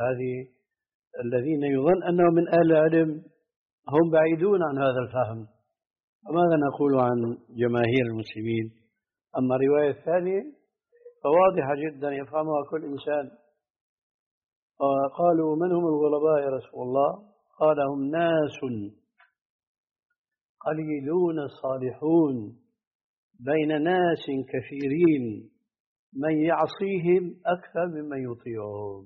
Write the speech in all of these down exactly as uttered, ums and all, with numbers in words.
هذه الذين يظن أنهم من أهل العلم هم بعيدون عن هذا الفهم. فماذا نقول عن جماهير المسلمين؟ أما الرواية الثانية فواضحة جدا يفهمها كل إنسان. قالوا من هم الغرباء يا رسول الله؟ قال هم ناس قليلون صالحون بين ناس كثيرين من يعصيهم أكثر ممن يطيعهم.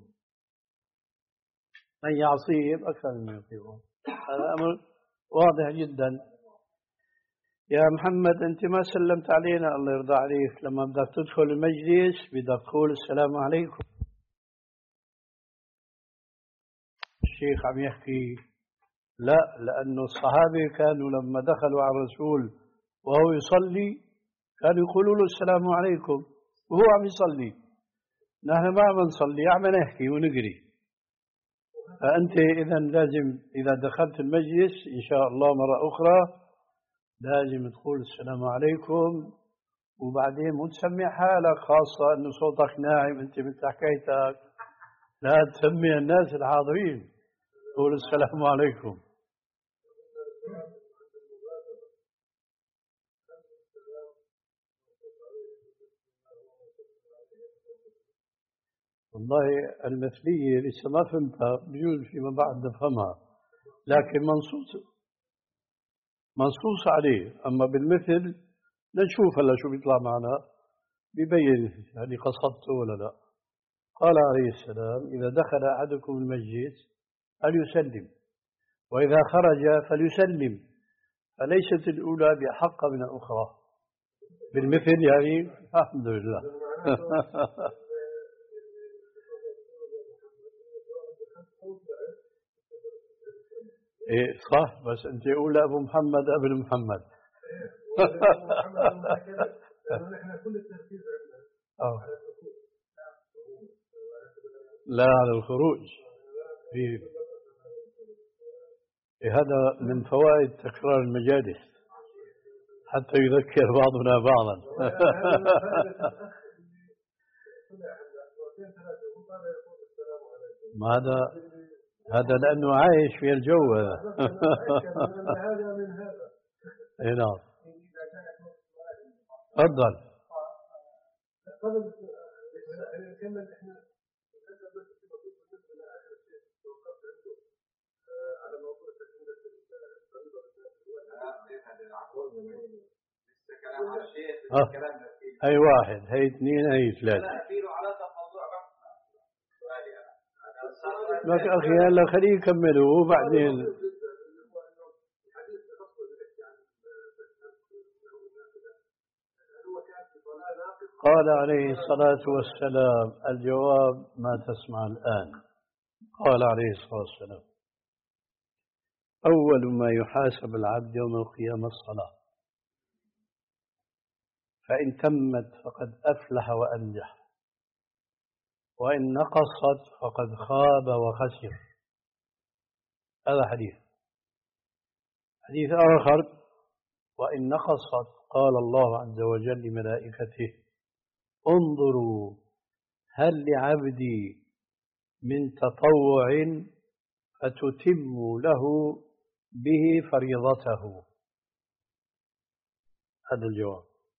من يعصيهم أكثر ممن يطيعهم، هذا أمر واضح جدا. يا محمد أنت ما سلمت علينا، الله يرضى عليك. لما بدك تدخل المجلس بدك تقول السلام عليكم. الشيخ عم يحكي لا، لأنه الصحابة كانوا لما دخلوا على الرسول وهو يصلي كانوا يقولوا له السلام عليكم وهو عم يصلي. نحن ما عم نصلي، عم نحكي ونقري. فأنت إذا لازم إذا دخلت المجلس إن شاء الله مرة أخرى لازم تقول السلام عليكم، وبعدين مو تسمي حالك، خاصة أنه صوتك ناعم أنت مثل حكايتك، لا تسمي الناس الحاضرين، قول السلام عليكم. والله المثلية لسه ما فهمتها، بجوز فيما بعد نفهمها، لكن منصوص منصوص عليه. أما بالمثل نشوف هلا شو بيطلع معنا، ببين هل قصدته ولا لا. قال عليه السلام إذا دخل أحدكم المجلس فليسلم، وإذا خرج فليسلم، فليست الأولى بأحق من الأخرى. بالمثل يعني الحمد لله. إيه صح، بس أنت أولى أبو محمد ابن محمد. لا على الخروج. إيه هذا من فوائد تكرار المجالس حتى يذكر بعضنا بعضا. ما هذا هذا لأنه عايش في الجو هذا. اي نعم. تفضل. آه. هي واحد، هي اثنين، هي ثلاثة. لك أخي هلا خليه يكملوا وبعدين. قال عليه الصلاة والسلام الجواب ما تسمع الآن. قال عليه الصلاة والسلام أول ما يحاسب العبد يوم القيامة الصلاة، فإن تمت فقد أفلح وأنجح، وإن نقصت فقد خاب وخسر. هذا حديث. حديث آخر وإن نقصت قال الله عز وجل لملائكته انظروا هل لعبدي من تطوع فتتم له به فريضته. هذا الجواب.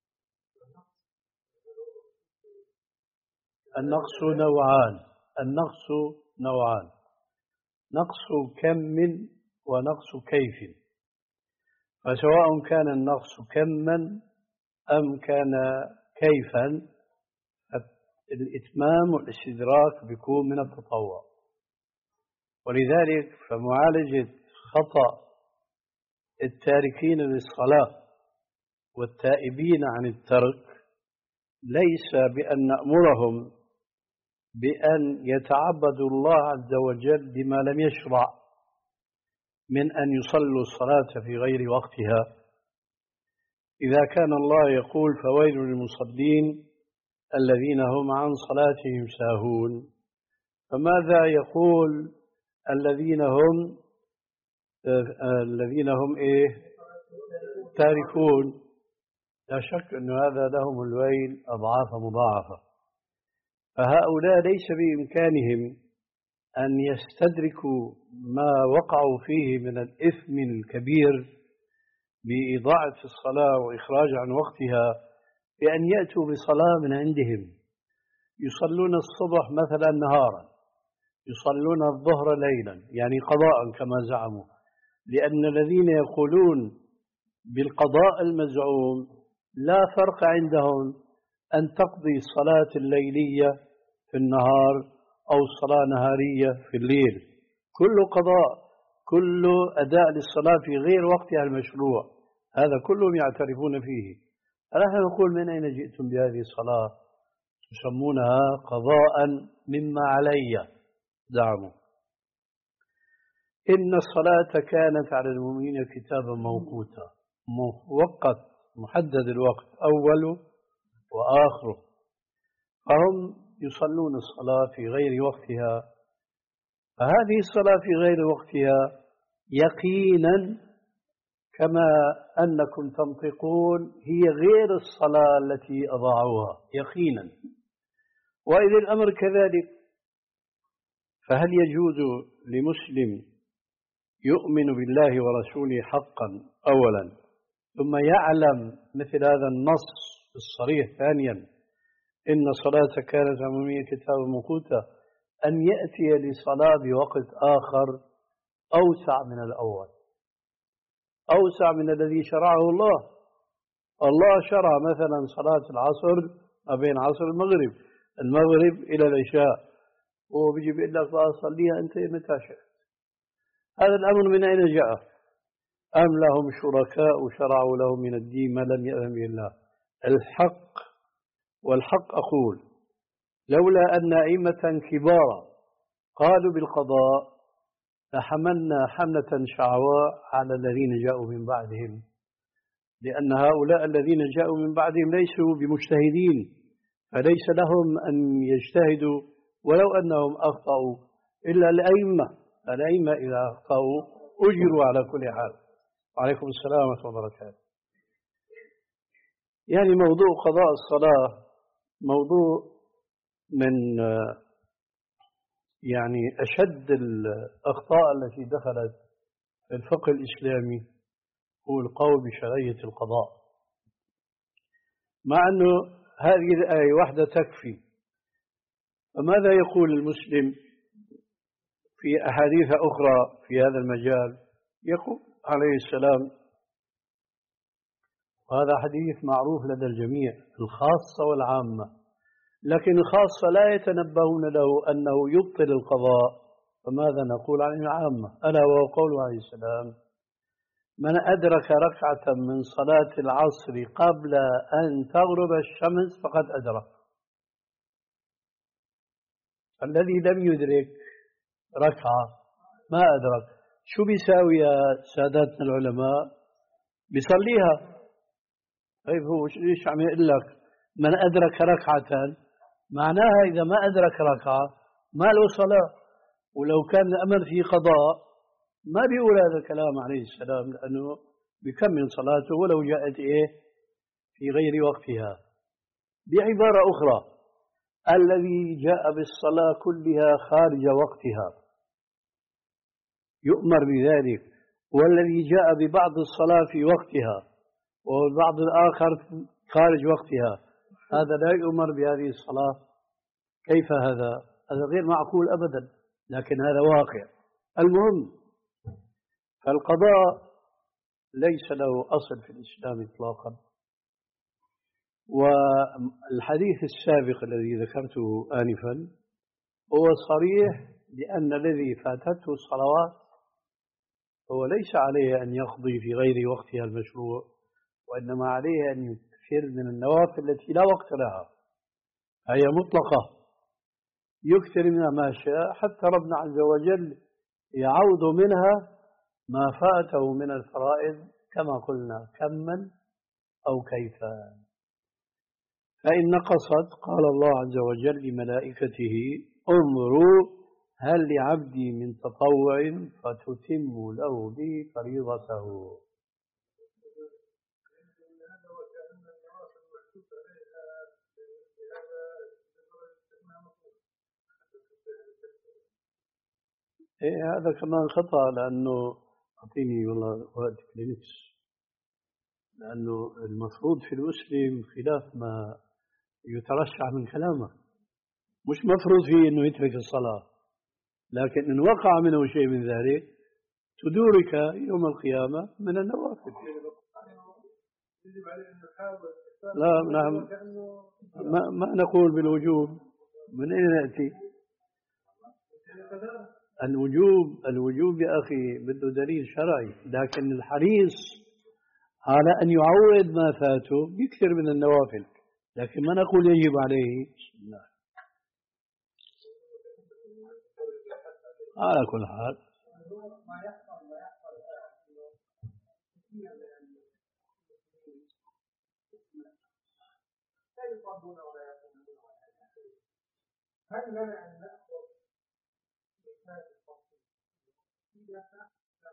النقص نوعان. النقص نوعان نقص كم ونقص كيف. فسواء كان النقص كما أم كان كيفا الإتمام والاستدراك بيكون من التطوع. ولذلك فمعالجة خطأ التاركين للصلاة والتائبين عن الترك ليس بأن نأمرهم بأن يتعبدوا الله عز وجل بما لم يشرع من أن يصلوا الصلاة في غير وقتها. إذا كان الله يقول فويل للمصلين الذين هم عن صلاتهم ساهون، فماذا يقول الذين هم الذين هم إيه تاركون؟ لا شك أن هذا لهم الويل أضعاف مضاعفة. فهؤلاء ليس بإمكانهم أن يستدركوا ما وقعوا فيه من الإثم الكبير بإضاعة الصلاة وإخراج عن وقتها بأن يأتوا بصلاة من عندهم، يصلون الصبح مثلا نهارا، يصلون الظهر ليلا، يعني قضاء كما زعموا، لأن الذين يقولون بالقضاء المزعوم لا فرق عندهم أن تقضي الصلاة الليلية في النهار أو الصلاة نهارية في الليل، كل قضاء، كل أداء للصلاة في غير وقتها المشروع، هذا كلهم يعترفون فيه. فنحن نقول من أين جئتم بهذه الصلاة تسمونها قضاء مما علي؟ زعموا إن الصلاة كانت على المؤمنين كتابا موقوتا، موقت محدد الوقت أوله وآخره، فهم يصلون الصلاة في غير وقتها. فهذه الصلاة في غير وقتها يقينا كما أنكم تنطقون هي غير الصلاة التي أضاعوها يقينا. وإذا الأمر كذلك فهل يجوز لمسلم يؤمن بالله ورسوله حقا أولا ثم يعلم مثل هذا النص الصريح ثانيا إن الصلاة كانت عمومية كتابا موقوتا أن يأتي لصلاة بوقت آخر أوسع من الأول، أوسع من الذي شرعه الله؟ الله شرع مثلا صلاة العصر ما بين عصر المغرب المغرب إلى العشاء، وهو بيجي بيقول لك صليها أنت متى شئت. هذا الأمر من أين جاء؟ أم لهم شركاء شرعوا لهم من الدين ما لم يأذن به الله؟ الحق والحق أقول لولا أن أئمة كبارا قالوا بالقضاء لحملنا حملة شعواء على الذين جاءوا من بعدهم، لأن هؤلاء الذين جاءوا من بعدهم ليسوا بمجتهدين، فليس لهم أن يجتهدوا ولو أنهم أخطأوا، إلا الأئمة، الأئمة إذا أخطأوا أجروا على كل حال. وعليكم السلام ورحمة الله وبركاته. يعني موضوع قضاء الصلاة موضوع من يعني أشد الأخطاء التي دخلت في الفقه الإسلامي هو القول بشرعية القضاء، مع أنه هذه الآية واحدة تكفي. فماذا يقول المسلم في أحاديث أخرى في هذا المجال؟ يقول عليه السلام، وهذا حديث معروف لدى الجميع الخاصة والعامة، لكن الخاصة لا يتنبهون له أنه يبطل القضاء، فماذا نقول عن العامة؟ ألا وهو قوله عليه السلام: من أدرك ركعة من صلاة العصر قبل أن تغرب الشمس فقد أدرك. الذي لم يدرك ركعة ما أدرك، شو بيساوي يا ساداتنا العلماء؟ بيصليها. طيب هو ليش عم يقول لك من أدرك ركعة؟ معناها إذا ما أدرك ركعة ما له صلاة، ولو كان الأمر في قضاء ما بيقول هذا الكلام عليه السلام، لأنه بيكمل صلاته ولو جاءت إيه في غير وقتها. بعبارة أخرى، الذي جاء بالصلاة كلها خارج وقتها يؤمر بذلك، والذي جاء ببعض الصلاة في وقتها والبعض الآخر خارج وقتها هذا لا يؤمر بهذه الصلاة. كيف هذا؟ هذا غير معقول أبدا، لكن هذا واقع. المهم، فالقضاء ليس له أصل في الإسلام إطلاقا. والحديث السابق الذي ذكرته آنفا هو صريح بأن الذي فاتته الصلوات هو ليس عليه أن يقضي في غير وقتها المشروع، وإنما عليه أن يكثر من النوافل التي لا وقت لها، هي مطلقة، يكثر منها ما شاء حتى ربنا عز وجل يعوض منها ما فاته من الفرائض كما قلنا كما أو كيفا. فإن نقصت قال الله عز وجل لملائكته: امروا هل لعبدي من تطوع فتتم له به فريضته. إيه هذا كمان خطأ، لأنه أعطيني والله وقت كلينكس. لأنه المفروض في المسلم خلاف ما يترشح من كلامه، مش مفروض فيه أنه يترك الصلاة، لكن إن وقع منه شيء من ذلك تدورك يوم القيامة من النوافل. لا نعم، ما, ما نقول بالوجوب. من أين نأتي الوجوب؟ الوجوب يا أخي بده دليل شرعي، لكن الحريص على أن يعوض ما فاته يكثر من النوافل، لكن ما نقول يجب عليه. لا. على كل حال هل لنا أن نأخذ مثال التفصيل في نفسه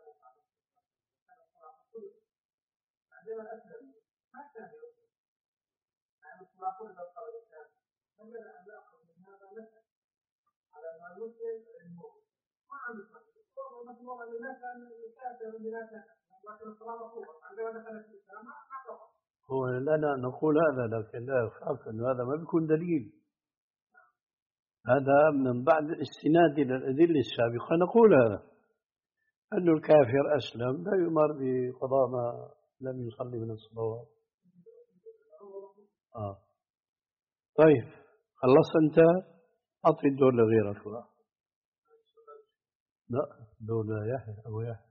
عندما أسلم ما كان يؤمن يعني ما قلنا قال الإسلام، هل لنا أن نأخذ من هذا مثل على ما يسلم المؤمن ما عنده تفصيل مطلوب أن الناس أن يكافر بناس لكن الصلاة مطلوبة عندما دخل في الإسلام ما أعتقد. هو لنا نقول هذا، لكن لا يخاف أن هذا ما بيكون دليل. هذا من بعد الاستناد إلى الأدلة السابقة نقول هذا، أن الكافر أسلم لا يؤمر بقضاء ما لم يصلي من الصلوات. آه. طيب خلصت أنت؟ أعطي الدور لغيرك بقى. لا دور يحيى أبو يحيى.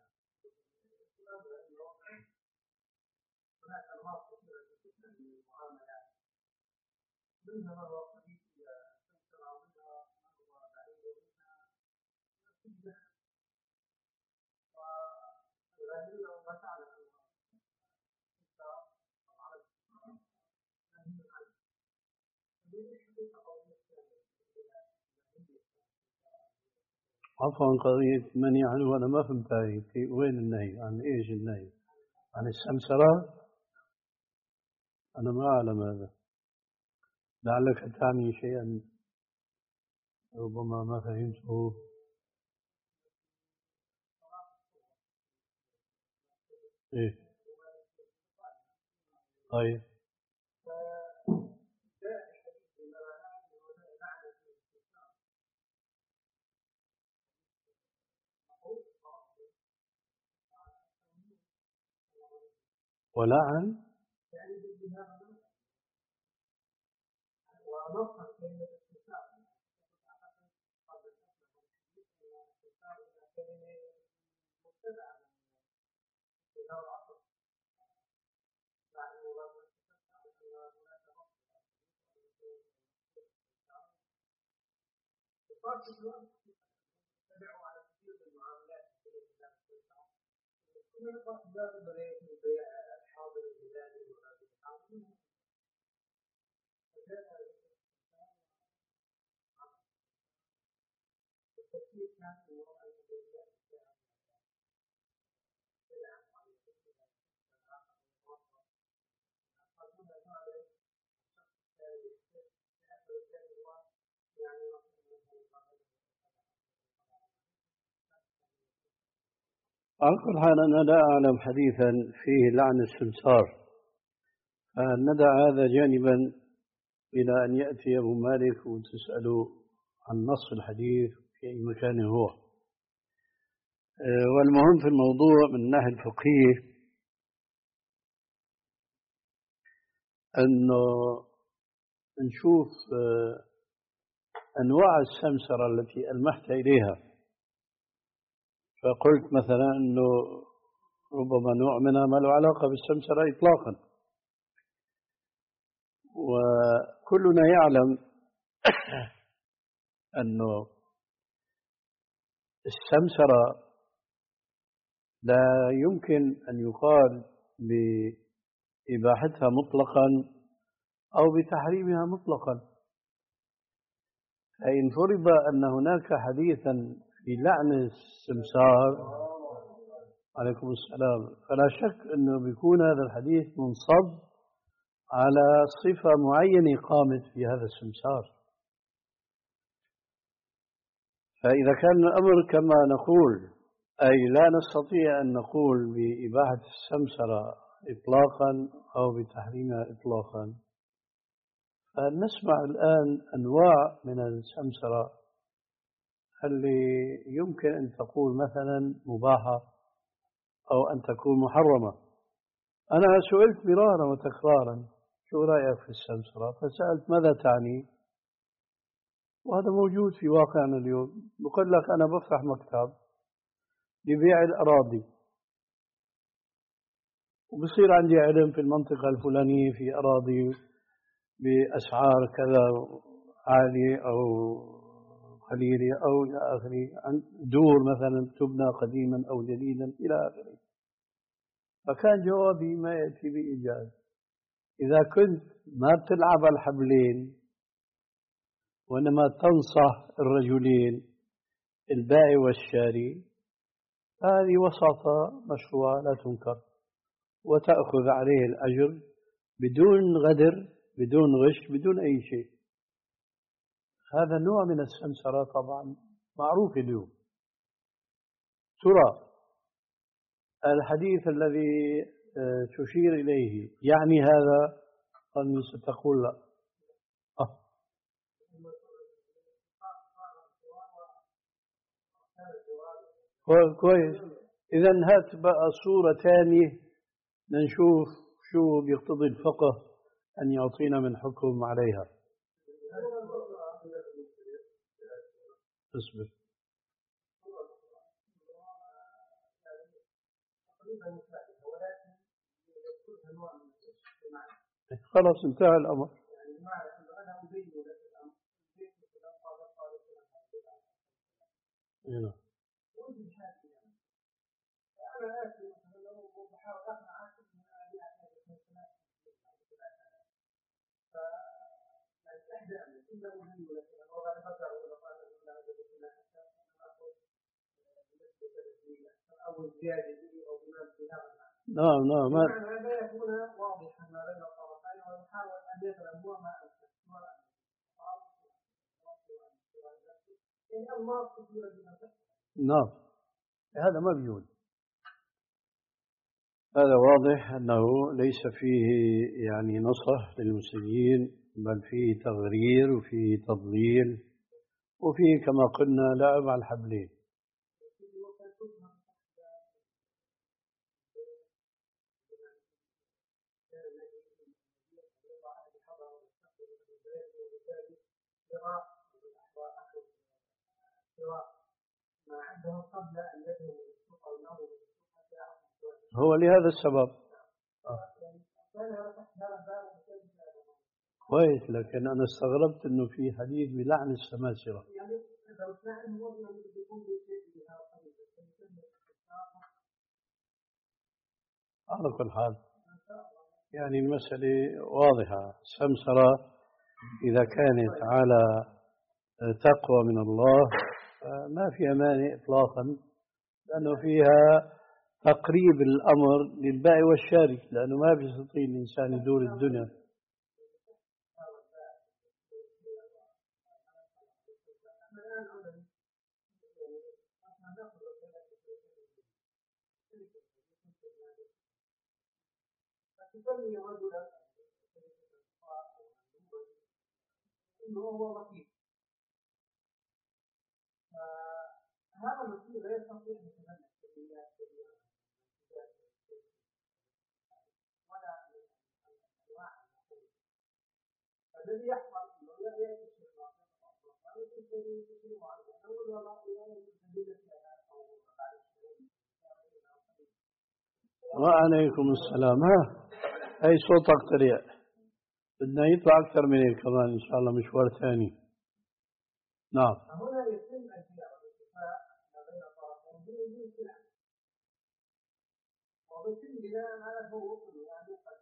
عفوا قضية مني عنه أنا ما فهمتها، في وين النهي؟ عن إيش النهي؟ عن السمسرة؟ أنا ما أعلم هذا، لعلك تعني شيئا ربما ما فهمته. إيه طيب ولعن على كل حال أنا لا أعلم حديثا فيه لعن السمسار، فندع هذا جانبا إلى أن يأتي أبو مالك وتسأله عن نص الحديث في أي مكان هو. والمهم في الموضوع من الناحية الفقهية أنه نشوف أنواع السمسرة التي ألمحت إليها، فقلت مثلا أنه ربما نوع منها ما له علاقة بالسمسرة إطلاقا، وكلنا يعلم أنه السمسرة لا يمكن أن يقال بإباحتها مطلقا أو بتحريمها مطلقا. فإن فرض أن هناك حديثا في لعن السمسار عليكم السلام، فلا شك أنه بيكون هذا الحديث منصب على صفة معينة قامت في هذا السمسار. فإذا كان الأمر كما نقول، أي لا نستطيع أن نقول بإباحة السمسرة إطلاقا أو بتحريمها إطلاقا، فنسمع الآن أنواع من السمسرة اللي يمكن أن تقول مثلا مباحة أو أن تكون محرمة. أنا سئلت مرارا وتكرارا شو رأيك في السمسرة، فسألت ماذا تعني، وهذا موجود في واقعنا اليوم. بقول لك أنا بفتح مكتب لبيع الأراضي، وبصير عندي علم في المنطقة الفلانية في أراضي بأسعار كذا عالية أو قليلة أو إلى آخره، عن دور مثلا تبنى قديما أو جديدا إلى آخره. فكان جوابي ما يأتي بإيجاز. إذا كنت ما بتلعب على الحبلين وإنما تنصح الرجلين البائع والشاري، هذه وساطة مشروعة لا تنكر، وتأخذ عليه الأجر بدون غدر بدون غش بدون أي شيء. هذا نوع من السمسرة طبعا معروف اليوم. ترى الحديث الذي تشير إليه يعني هذا، أني ستقول لا. أه. كويس. إذا هات بقى صورة ثانية نشوف شو بيقتضي الفقه أن يعطينا من حكم عليها. اصبر. خلاص انتهى الأمر. هنا. نعم نعم ما يكون واضحا ما بين الطرفين، ويحاول أن يفهم ما نعم هذا ما بيقول. هذا واضح أنه ليس فيه يعني نصح للمسلمين، بل فيه تغرير وفيه تضليل وفيه كما قلنا لعب على الحبلين. هو لهذا السبب. كويس، لكن أنا استغربت أنه في حديث بلعن السماسرة. على كل حال يعني المسألة واضحة. السمسرة إذا كانت على تقوى من الله ما فيها مانع إطلاقا، لأنه فيها تقريب الأمر للبائع والشاري، لأنه ما بيستطيع الإنسان يدور الدنيا. هذا المسؤول لا يستطيع أن يتملك ولا أنواع الذي يحصل أنه يأتي الشيء وعليكم السلام. ها أي صوتك طريق، بدنا يطلع أكثر من هيك كمان إن شاء الله مشوار ثاني. نعم. هنا يتم البيع والاتفاق ما بين الطرفين بدون سلع، ويتم بناء على حقوق يعني قد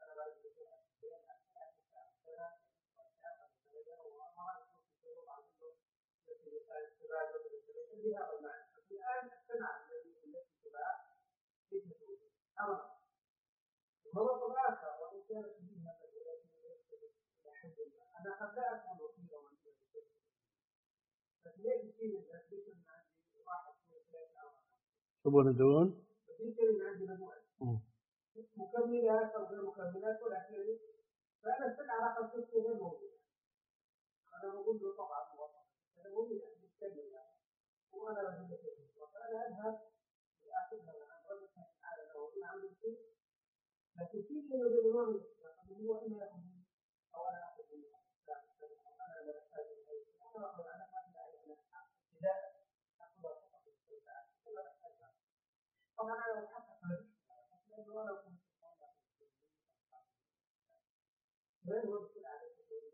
الآن السلع التي تباع المرض الآخر وإن كانت منها أنا قد لا أكون وكيلا، لكن يجب فيه التثبيت تبون دون؟ في كلمة عندي مجموعة مكملات أو غير مكملات والأكل، فأنا السلعة رقم ستة غير موجودة. أنا بقول له طبعا موظف، أنا بقول له أتكلم يعني، وأنا بجيب له، فأنا أذهب لآخذها عن رجل على لو أنا عندي شيء، لكن في شيء يقول له هو إما يأخذ أو أنا أخذ منه، أنا لا أحتاج إليه، أنا أخذ أنا ما أحتاج إليه، إذا أخذ فقط السلعة، ولا أحتاجها. طبعا أنا أتحقق من لأنه أنا كنت غير مرسل على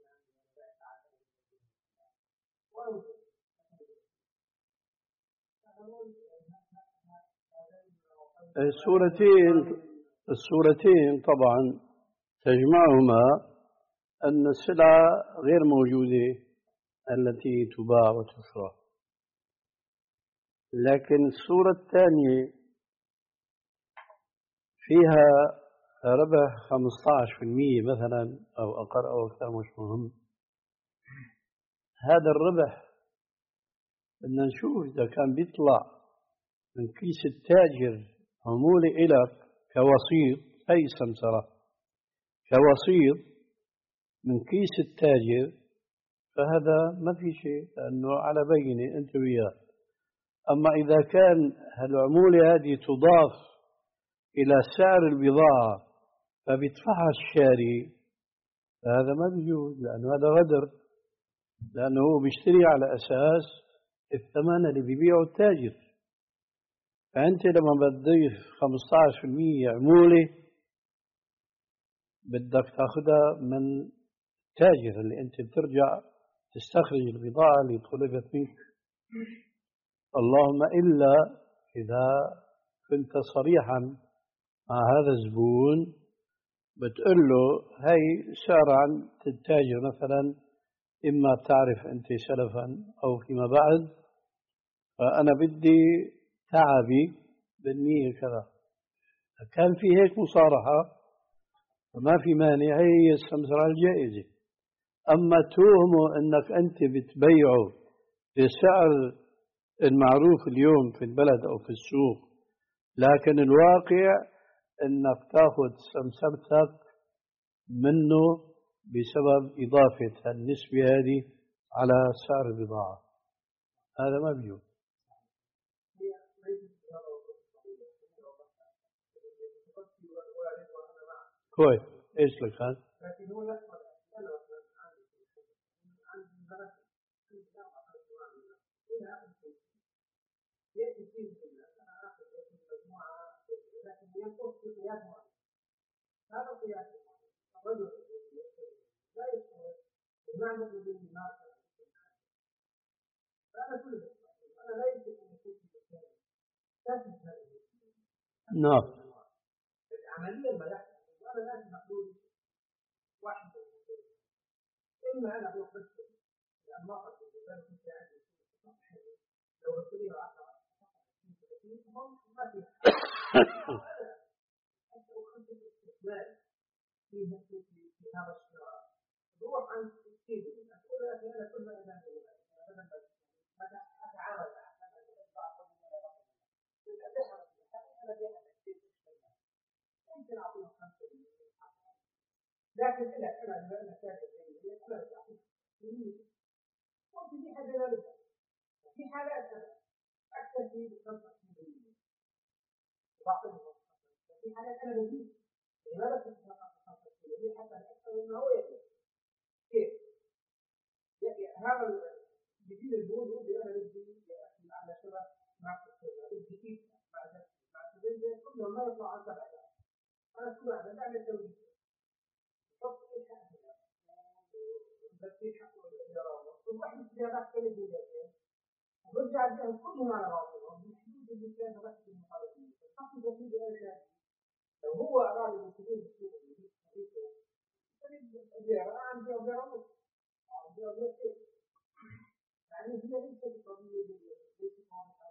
السورتين السورتين طبعا تجمعهما أن السلعة غير موجودة التي تباع وتشرى، لكن السورة الثانية فيها ربح خمسة عشر بالمئة مثلا أو أقل أو أكثر، مش مهم. هذا الربح بدنا نشوف إذا كان بيطلع من كيس التاجر عمولة إلك كوسيط، أي سمسرة كوسيط من كيس التاجر، فهذا ما في شيء لأنه على بينة أنت وياه. أما إذا كان العمولة هذه تضاف إلى سعر البضاعة فبيدفعها الشاري، فهذا ما بيجوز، لأنه هذا غدر، لأنه هو بيشتري على أساس الثمن اللي بيبيعه التاجر. فأنت لما بتضيف خمسة عشر بالمئة عمولة بدك تاخذها من التاجر اللي أنت بترجع تستخرج البضاعة اللي طلبت منك، اللهم إلا إذا كنت صريحا مع هذا الزبون بتقول له هي سعر عن التاجر مثلا، إما تعرف أنت سلفا أو فيما بعد، فأنا بدي تعبي بالمية كذا. كان في هيك مصارحة فما في مانع، هي السمسرة الجائزة. أما توهمه أنك أنت بتبيعه بسعر المعروف اليوم في البلد أو في السوق، لكن الواقع أنك تأخذ سمسرتك منه بسبب إضافة النسبة هذه على سعر البضاعة، هذا ما بيجوز. كويس، ايش لك هذا؟ هذا قياس الرجل لا يستوي بمعنى الإمام. أنا كل أنا لا يمكن أن يكون في مكان لا نعم. عمليا ما يحصل وأنا لازم مقبول واحد إما أنا أروح بس لأن ما قد ذلك كنت عندي لو بصير عشرة ما في في في هذا الشراء روح عن كثير أقول لك أنا كل ما أنا أنا أتعامل ممكن أعطيه خمسة لكن إذا كان أنا كاتب أنا ممكن في حاجة لا في حالات أكتفي بخمسة وأعطيه في حالات أنا بجيب لماذا تتفق خمسة حتى الأكثر إنه هو يجب كيف؟ هذا بيجيب الجهود اللي أنا بدي على شبه مع الجديد مع مع الجديد كله ما يطلع عن سبعة. أنا كل واحد أعمل توجيه حط إيش حقه بس إيش حقه الإدارة وواحد استجابات كل الجهات ورجع الجهات كلهم على بعضهم بالحدود اللي كان رأس المخالفين الحق الجديد إيش لو هو أراد المسلمين السوق الإدارة عن جهة جرامه عن جهة جهة يعني هي ليست القضية ليست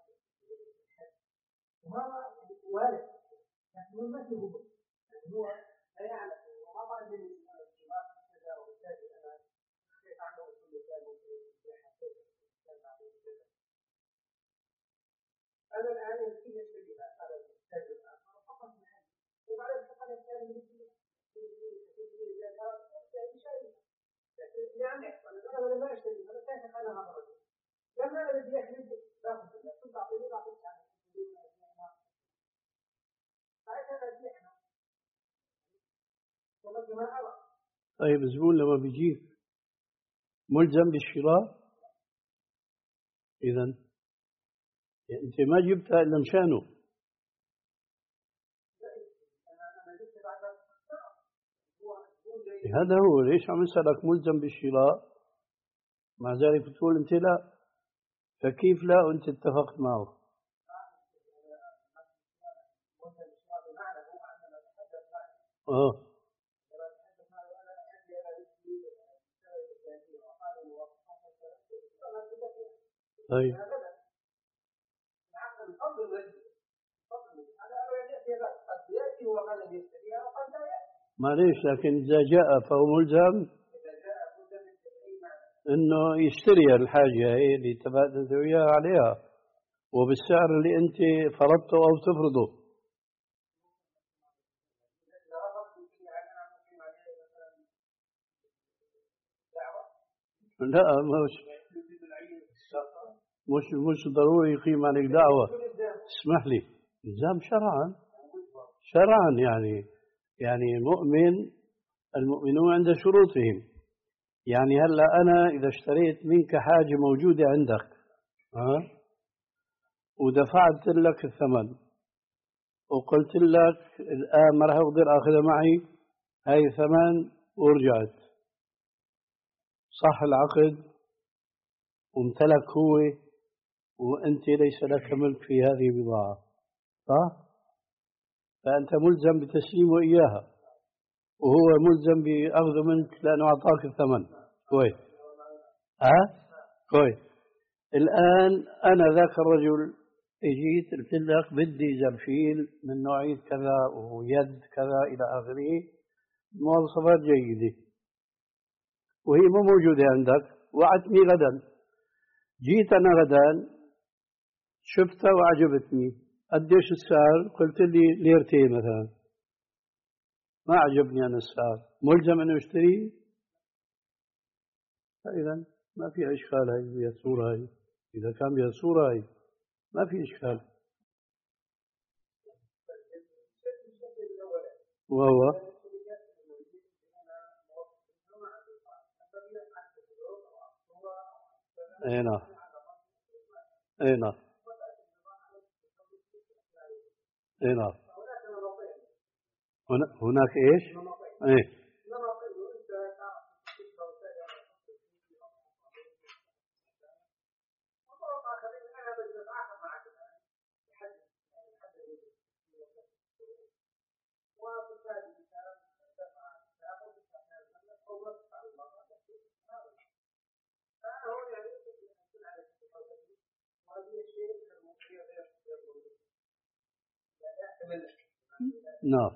وهذا وارد لكن ما في هو هو لا يعلم وما بعد من الجماعة كذا وبالتالي أنا كيف أعمل كل ذلك أنا الآن يمكن يشتري يعني انا لما اشتري انا كيف انا هذا لما انا بدي احلب باخذ منك كنت اعطيني بعطيك يعني ساعتها بدي احنا والله ما ارى. طيب الزبون لما بيجيك ملزم بالشراء؟ إذا أنت ما جبتها إلا مشانه. هذا هو ليش عم يسألك ملزم بالشراء مع ذلك بتقول أنت لا، فكيف لا وأنت اتفقت معه؟ آه طيب معليش، لكن إذا جاء فهو ملزم إنه يشتري الحاجة هي اللي تبادلت وياه عليها وبالسعر اللي أنت فرضته أو تفرضه. لا مش مش مش ضروري يقيم عليك دعوة. اسمح لي، إلزام شرعا شرعا يعني يعني مؤمن، المؤمنون عند شروطهم. يعني هلا أنا إذا اشتريت منك حاجة موجودة عندك ها ودفعت لك الثمن وقلت لك الآن ما راح أقدر أخذها معي، هاي ثمن ورجعت، صح العقد وامتلك هو وأنت ليس لك ملك في هذه البضاعة، صح؟ فأنت ملزم بتسليمه إياها وهو ملزم بأخذه منك لأنه أعطاك الثمن. كويس ها؟ كويس. الآن أنا ذاك الرجل اجيت قلت لك بدي زنفيل من نوعية كذا ويد كذا إلى آخره، مواصفات جيدة، وهي مو موجودة عندك، وعدتني غدا. جيت أنا غدا شفتها وعجبتني، قديش السعر؟ قلت لي ليرتين مثلا، ما عجبني أنا السعر، ملزم أنه اشتري؟ فإذا ما في إشكال، هاي بها الصورة هاي، إذا كان بها الصورة هاي ما في إشكال. وهو اي نعم اي نعم اي نعم. هناك ايش؟ ايه نعم.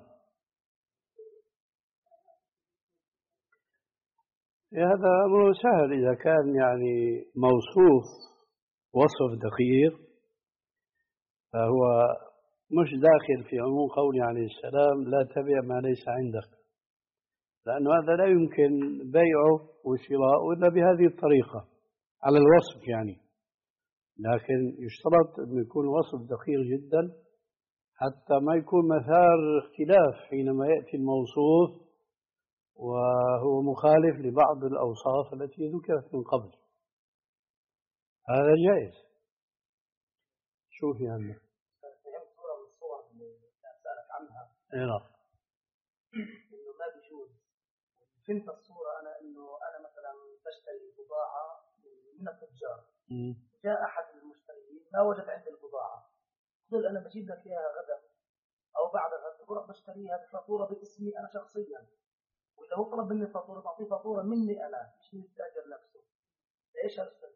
هذا أمر سهل إذا كان يعني موصوف وصف دقيق، فهو مش داخل في عموم قول عليه السلام لا تبع ما ليس عندك، لأنه هذا لا يمكن بيعه وشراءه إلا بهذه الطريقة على الوصف يعني. لكن يشترط أن يكون الوصف دقيق جدا حتى ما يكون مثار اختلاف حينما يأتي الموصوف وهو مخالف لبعض الأوصاف التي ذكرت من قبل. هذا جائز. شوفي عندك فهمت صورة من الصور اللي سألت عنها نعم. إنه ما بيجوز. فهمت الصورة أنا إنه أنا مثلا بشتري بضاعة من التجار، جاء أحد المشترين ما وجد عندي البضاعة، قل أنا بجيب لك إياها غدا أو بعد غدا، بروح بشتريها بفاتورة باسمي أنا شخصيا، وإذا هو طلب مني فاتورة بعطيه فاتورة مني أنا مش من التاجر نفسه. إيش هالصورة؟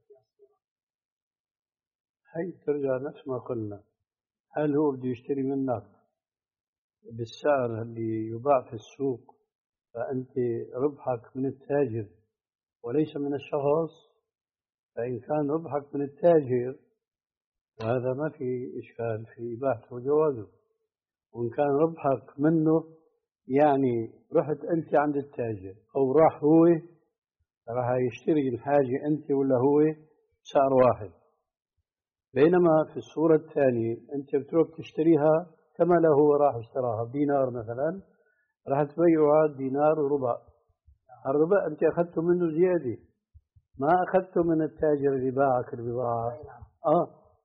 هي ترجع نفس ما قلنا، هل هو بده يشتري منك بالسعر اللي يباع في السوق فأنت ربحك من التاجر وليس من الشخص؟ فإن كان ربحك من التاجر هذا ما في إشكال في إباحته وجوازه، وإن كان ربحك منه يعني رحت أنت عند التاجر أو راح هو راح يشتري الحاجة أنت ولا هو سعر واحد، بينما في الصورة الثانية أنت بتروح تشتريها كما لو هو راح اشتراها بدينار مثلا، راح تبيعها دينار وربع. الربع أنت أخذته منه زيادة، ما أخذته من التاجر اللي باعك البضاعة. آه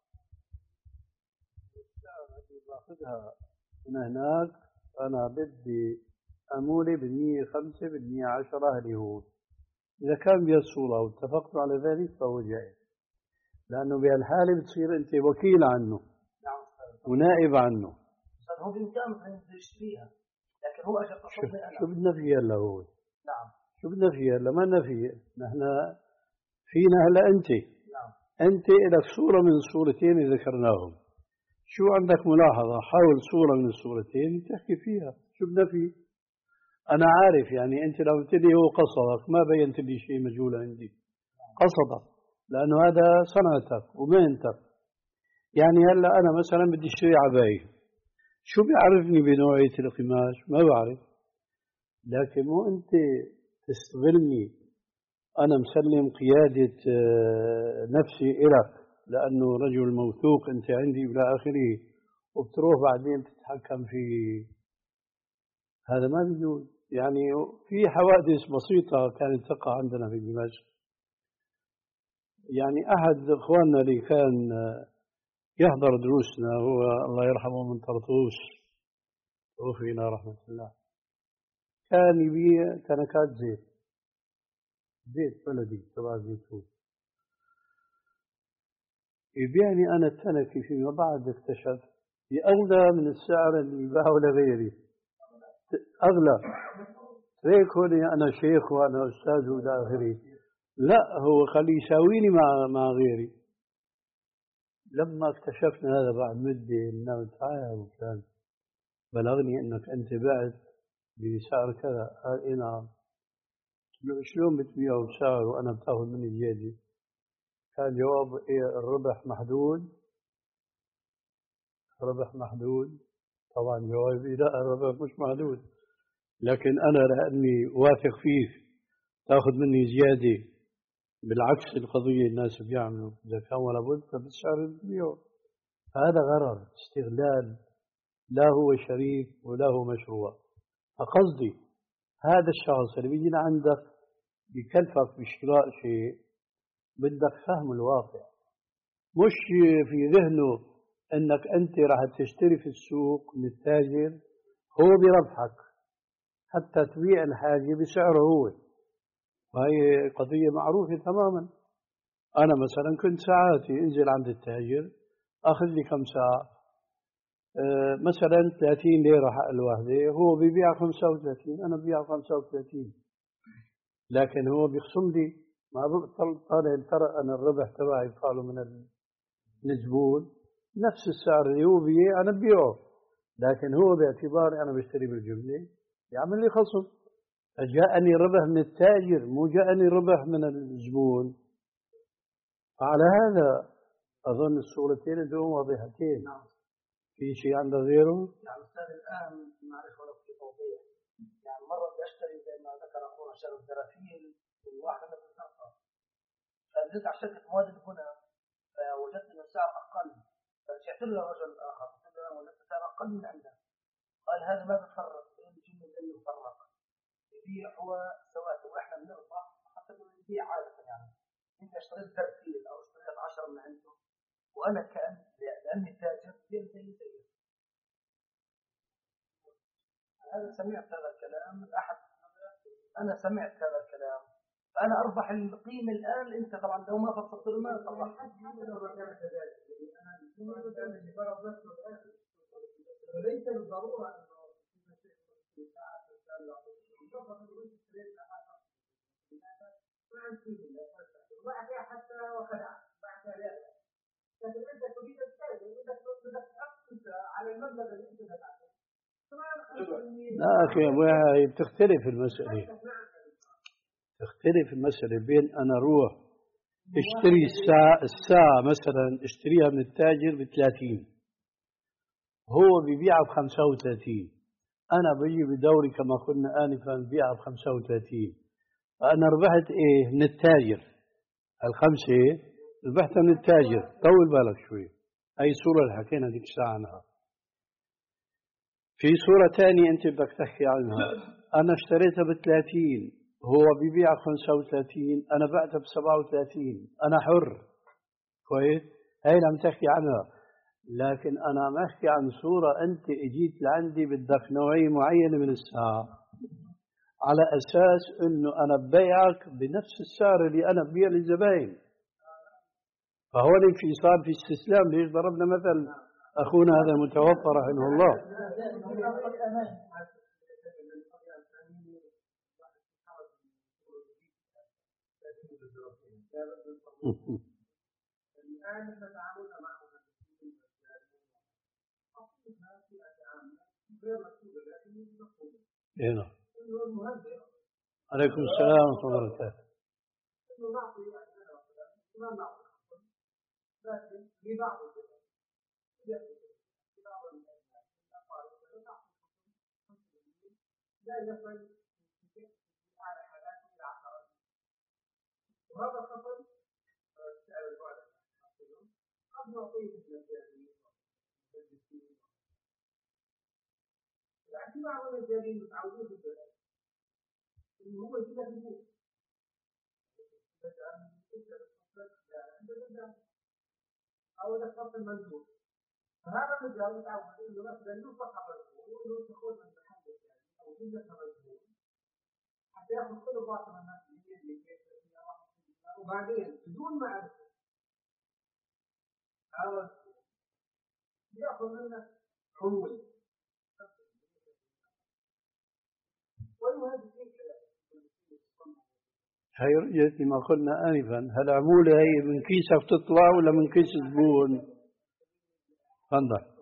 باخذها من هناك، أنا بدي أمولي بالمية خمسة بالمية عشرة اللي هو، إذا كان بهالصورة واتفقتوا على ذلك فهو جائز، لأنه بهالحالة بتصير أنت وكيل عنه ونائب عنه. هو بإمكانه أن يشتريها، لكن هو أجل قصدني أنا. شو بدنا فيها هلا هو؟ نعم. شو بدنا فيها هلا؟ ما لنا فيها، نحن فينا هلا أنت. نعم. أنت لك صورة من الصورتين ذكرناهم، شو عندك ملاحظة؟ حاول صورة من الصورتين تحكي فيها شو بدنا فيه. أنا عارف يعني أنت لو قلت لي هو قصدك ما بينت لي شيء مجهول عندي، قصدك لأنه هذا صنعتك ومهنتك. يعني هلا أنا مثلا بدي اشتري عباية، شو بيعرفني بنوعية القماش؟ ما بعرف، لكن مو أنت تستغلني أنا مسلم قيادة نفسي إلك لأنه رجل موثوق أنت عندي إلى آخره، وبتروح بعدين تتحكم في هذا. ما بيجوز. يعني في حوادث بسيطة كانت تقع عندنا في دمشق. يعني أحد إخواننا اللي كان يحضر دروسنا هو الله يرحمه من طرطوس توفينا رحمة الله، كان يبيع تنكات زيت، زيت بلدي تبع زيتون، يبيعني أنا التنكي فيما بعد اكتشف بأغلى من السعر اللي يباعه لغيري، أغلى. هيك هوني أنا شيخ وأنا أستاذ وإلى آخره، لا هو خليه يساويني مع مع غيري. لما اكتشفنا هذا بعد مدة إنه تعال وكان بلغني إنك أنت بعت بسعر كذا، قال إيه نعم. شلون بتبيعه بسعر وأنا بتاخذ مني زيادة؟ كان جواب إيه الربح محدود. ربح محدود؟ طبعا جوابي لا الربح مش محدود، لكن أنا لأني واثق فيك تاخذ مني زيادة، بالعكس القضية الناس بيعملوا إذا كان ولا بد فبالسعر بيبيعوا. هذا غرر استغلال، لا هو شريك ولا هو مشروع. فقصدي هذا الشخص اللي بيجي عندك بكلفك بشراء شيء بدك فهم الواقع، مش في ذهنه انك انت راح تشتري في السوق من التاجر هو بربحك حتى تبيع الحاجة بسعره هو، وهي قضية معروفة تماما. أنا مثلا كنت ساعاتي انزل عند التاجر أخذ لي كم ساعة، أه مثلا ثلاثين ليرة حق الواحدة، هو بيبيع خمسة وثلاثين أنا ببيع خمسة وثلاثين، لكن هو بيخصم لي، ما طالع الفرق أنا الربح تبعي قالوا من الزبون نفس السعر اللي هو بيبيع أنا ببيعه، لكن هو باعتباري أنا بشتري بالجملة يعمل لي خصم، فجاءني ربح من التاجر مو جاءني ربح من الزبون. فعلى هذا أظن الصورتين دول واضحتين. نعم. في شيء عندك غيره؟ يعني أستاذ الآن معلش ولو في توضيح، يعني مرة بدي أشتري زي ما ذكر أخونا شرف درافيل والواحدة من النقطة، فنزلت على شركة مواد هنا فوجدت إن السعر أقل، فرجعت له الرجل الآخر قلت له وجدت سعر أقل من عندك، قال هذا ما بتفرق بين الجملة بين يفرق، يبيع هو سواته وإحنا بنربح حتى بنبيع عادة. يعني أنت اشتريت درافيل أو اشتريت عشرة من عنده وأنا كأن لأني تاجر زي زي زي أنا سمعت هذا الكلام من أحد، أنا سمعت هذا الكلام فأنا أربح القيمة الآن. أنت طبعا لو ما فصلت له ما تربح. وليس بالضرورة أنه حتى وخدع لكن أنت تريد التاجر بدك تحصل على المبلغ اللي أنت دفعته. لا أخي أبويا بتختلف المسألة، تختلف المسألة بين أنا أروح اشتري الساعة الساعة مثلا اشتريها من التاجر بثلاثين هو بيبيعها بخمسة وثلاثين، أنا بيجي بدوري كما قلنا آنفا بيعها ب خمسة وثلاثين، فأنا ربحت إيه من التاجر الخمسة، ربحتها من التاجر. طول بالك شوي، هاي صورة اللي حكينا ديك الساعة عنها. في صورة ثانية أنت بدك تحكي عنها، أنا اشتريتها ب ثلاثين، هو بيبيع خمسة وثلاثين، أنا بعتها ب سبعة وثلاثين، أنا حر. كويس، هاي اللي عم تحكي عنها. لكن أنا عم أحكي عن صورة أنت إجيت لعندي بدك نوعية معينة من الساعة، على أساس إنه أنا ببيعك بنفس السعر اللي أنا ببيع للزباين. فهون في صار في استسلام. ليش ضربنا مثل أخونا هذا متوفى رحمه الله. الآن نتعامل مع غير مسؤول، لكن مسؤول. عليكم السلام ورحمة الله وبركاته. إنه نعطي ما نعطي، لكن لبعض الناس لا يصل على حالات العقارات، وهذا خطر. سعر الوعد قد نعطيه المجانين لكن بعض المجانين متعودين في البلد إنه هو يجيب لك الفلوس أو إذا صرت المنزول، فهذا المجال متعود إنه مثلا ينفق مزبول وإنه تأخذ من محل أو جزء مزبول حتى يأخذ كل باطل الناس وبعدين بدون معرفة هذا يأخذ منك حمول والمهندسين كذا. هي رؤية ما قلنا آنفا، هالعمولة هي من كيسك تطلع ولا من كيس الزبون؟ تفضل.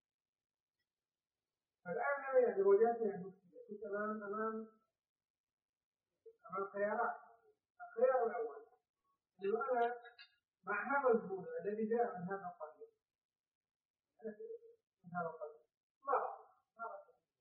الآن أنا يعني وجدت يعني كنت أمام أمام أمام خيارات. الخيار الأول إنه أنا مع هذا الزبون الذي جاء من هذا القبيل من هذا القبيل ما ما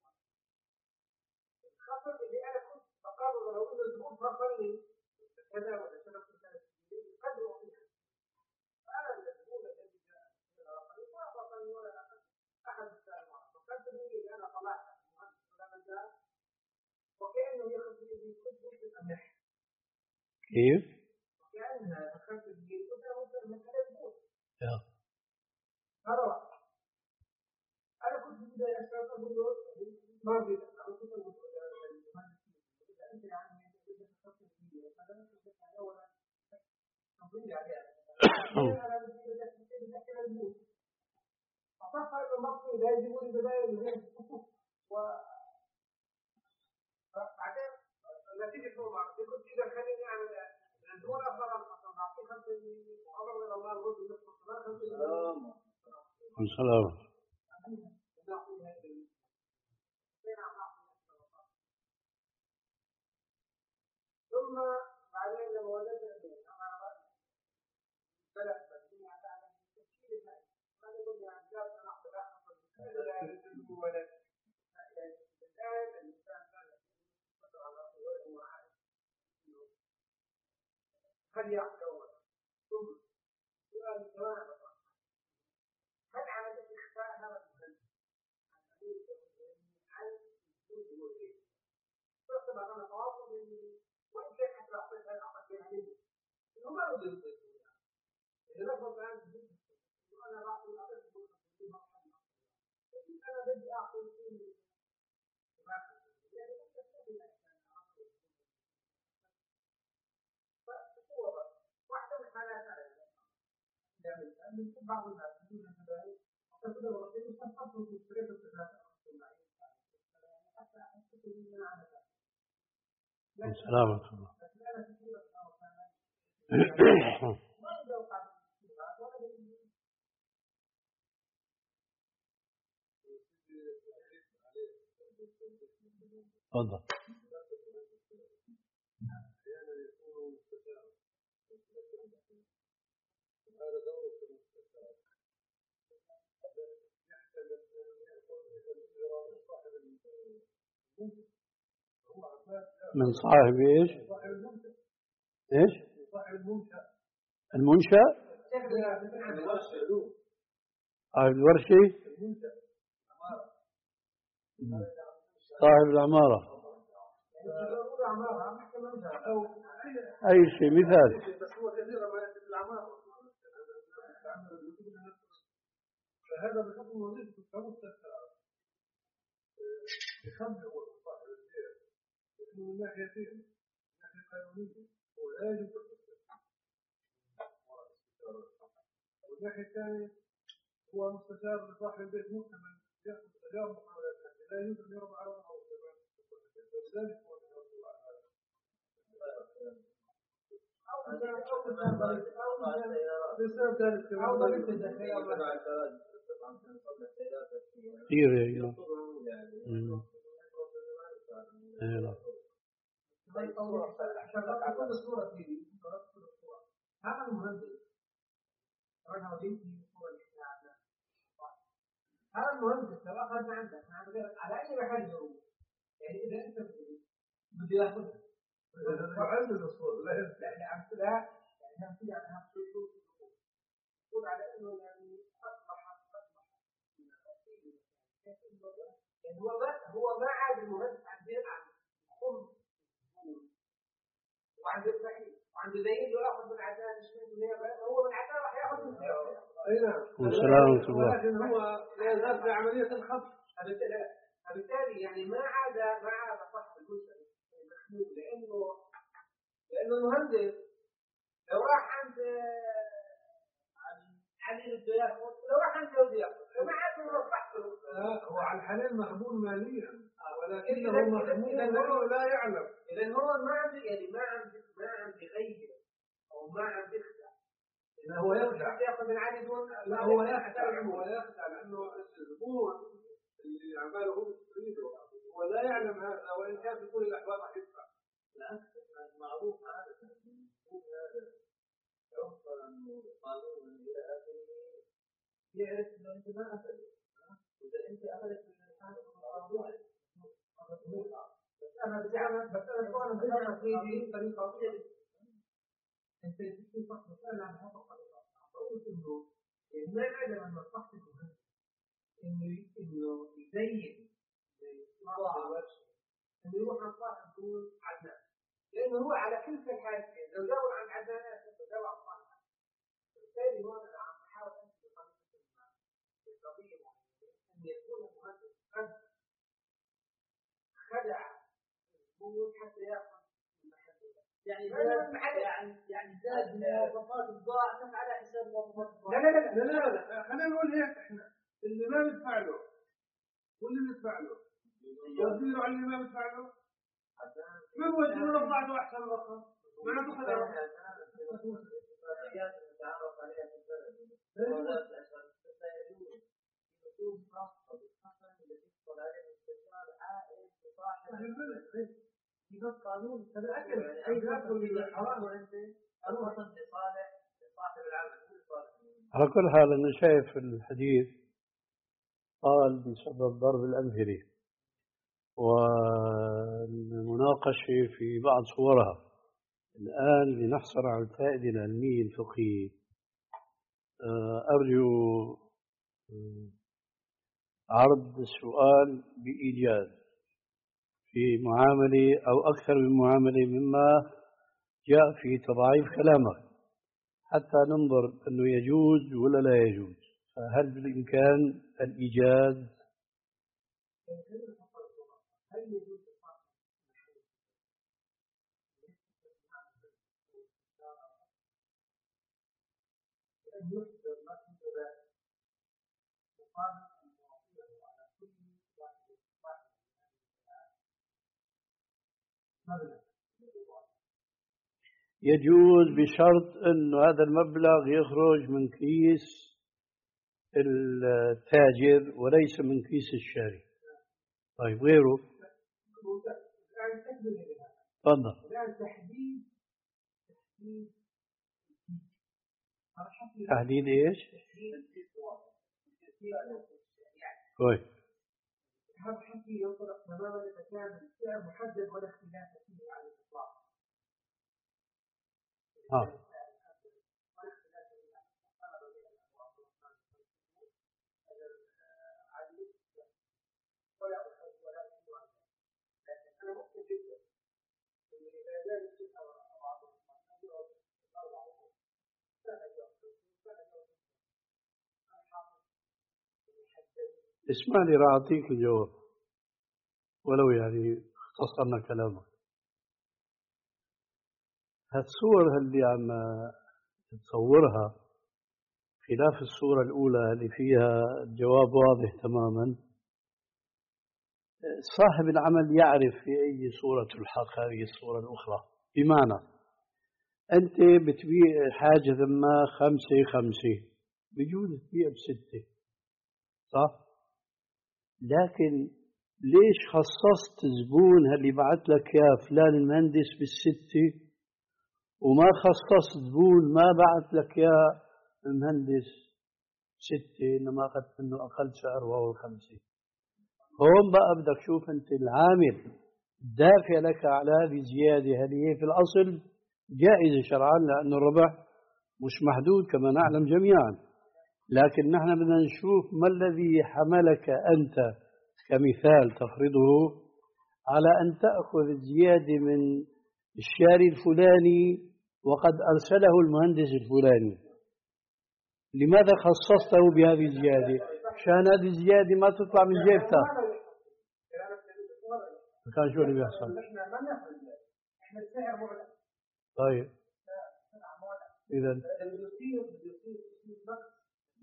خاصة اللي أنا كنت أقرر لو إنه الزبون فقرني كذا ولا كذا قد أعطيها. فأنا الزبون الذي جاء من هذا القبيل ما فقرني ولا أحد السابقين، فقد تقولي أنا طلعت مهندس ولا وكأنه يأخذ لي كل شيء أمح. كيف؟ وكأنها أخذت لي كل مثلا الزبون. يا. هذا أنا كنت في البداية أشتغل أقول له ما في أنا كنت أقول له أنت يعني إذا فكرت فيه فلا تشوف على ولا تضيع عليها. أنا بدي بدي بدي أحكي للموت. أصلا المصري لا يجيبون البداية من غير و بعدين نتيجة هو كنت إذا خليني يعني الدول أصلا أصلا نعطيه خمسة وأمر إلى الله الرد نصف الصلاة خمسة. السلام. ثم بعدين لما ولدنا بدأ الدنيا تعمل تشكيل الناس ما نقول يعني جاب أنا أخذ لا يجوز ولا الآن الإنسان كان يقدر على قوته وعارف هل يعقل أولا ثم سؤال كمان هل عملت إخفاء هذا الفن عن وجود الوجود فصل أنا تواصل وإن كان حتى أعطيت هذا أعطيت منه إنه ما وجد إذا لفظ عن أنا راح أعطيت أنا بدي أعطي شيء واحدة من الحالات هذه من بعض الناس يجون الزبائن وتقول الرسول يستنقصوا في طريقة الثلاثة حتى أنتم من على ذلك. السلام عليكم. تفضل. هذا دور في المستشار يحتمل أن يكون صاحب من صاحب ايش؟ ايش؟ المنشأ؟ صاحب الورشة؟ صاحب العمارة. أي شيء مثال. فهذا بحكم وظيفة التوسع يخبر صاحب البيع من ناحيتين، من ناحية قانونية ولا يجب ومن الناحية الثانية هو مستشار لصاحب البيت مؤتمن يأخذ تجارب محاولات لا يجوز أن يرفع على الله ولذلك هو كثير يا هذا المهندس رجع بنتي هذا المهندس لو أخذ عندك على أي محل هو يعني إذا أنت بده ياخذها فعندنا الصوت لا لا أمثلة يعني أمثلة يعني أمثلة تقول على إنه يعني أصبح أصبح يعني هو ما هو ما عاد المهندس عم يلعب خم وعنده الصحيح وعنده دليل يأخذ من عدنان الشمال هو من عدنان راح يأخذ من أي نعم. والسلام ولكن هو لا يزال في عملية الخطف فبالتالي يعني ما عاد ما عاد صاحب المنشأ المحمول لأنه لأنه المهندس لو راح عند علي بده ياخذ لو راح عند بده ياخذ فما عاد يرفع له هو على الحلال مقبول ماليا ولكنه مقبول لأنه لا يعلم إذا هو ما عم يعني ما عم ما عم بيغير أو ما عم بيخدع إذا هو يخدع ياخذ من علي دون لا هو يخدع هو يخدع لأنه الزبون اللي عماله هو تريده هو لا يعلم هذا وإن كان في كل الأحوال راح يدفع لا معروف هذا هذا يوصل قانون إلى آخره يعرف إنه أنت ما أخذت إذا أنت أخذت من الحال الموضوع بس أنا بتعمل بس أنا شو أنا بتعمل فيه طريقة أنت تشوف مثلا عن هذا الطريقة أقول إنه ما عدا من مصلحة المهندس إنه إنه يزين إنه يروح عن صاحب يقول عدنان لأنه هو على كل الحالتين لو جاوا عن عدنان لو جاوا عن صاحب بالتالي هو أنا عم بحاول أنت بقضية معينة أن يكون المهندس قد خدع الزبون حتى يأخذ المحل يعني يعني يعني زاد مواصفات الضاعة على حساب مواصفات الضاعة لا لا لا لا لا خلينا نقول هيك إحنا اللي ما بيدفع له واللي بيدفع له يصير على اللي ما بيدفع له ما هو يجيب له ضاعته أحسن رقم معناته خدع تعرف عليها في البلد ولا تسأل يكون خاصة بالخطر الذي يحصل عليه الاستثمار عائد لصاحب البلد يقول قانون تتأكد أي يدخل بالحرام وأنت أروح لصالح لصاحب العمل على كل حال أنا شايف الحديث قال بسبب ضرب الأمثلة والمناقشة في بعض صورها. الآن لنحصل على الفائدة العلمية الفقهية أرجو عرض السؤال بإيجاز في معاملة أو أكثر من معاملة مما جاء في تضعيف كلامك حتى ننظر أنه يجوز ولا لا يجوز. فهل بالإمكان الإيجاز؟ يجوز بشرط أن هذا المبلغ يخرج من كيس التاجر وليس من كيس الشاري. طيب غيره؟ تفضل. تحديد ايش؟ كويس. هذا الحكي ينطبق تماما إذا كان السعر محدد ولا اختلاف فيه على الإطلاق. آه. اسمع لي راح أعطيك الجواب ولو يعني اختصرنا كلامك. هالصور اللي عم تصورها خلاف الصورة الأولى اللي فيها الجواب واضح تماما، صاحب العمل يعرف في أي صورة تلحق هذه الصورة الأخرى. بمعنى أنت بتبيع حاجة ما خمسة خمسة بجوز تبيع بستة، صح؟ لكن ليش خصصت زبون اللي بعت لك يا فلان المهندس بالستة وما خصصت زبون ما بعت لك يا المهندس ستة إنما أخذت منه أقل سعر وهو الخمسة؟ هون بقى بدك شوف أنت العامل دافع لك على هذه الزيادة، هذه هي في الأصل جائزة شرعا لأن الربح مش محدود كما نعلم جميعا، لكن نحن بدنا نشوف ما الذي حملك أنت كمثال تفرضه على أن تأخذ الزيادة من الشاري الفلاني وقد أرسله المهندس الفلاني. لماذا خصصته بهذه الزيادة؟ عشان هذه الزيادة ما تطلع من جيبتها. كان شو اللي بيحصل؟ احنا ما ناخذ، احنا السعر معلن. طيب إذا بيصير بيصير نقص.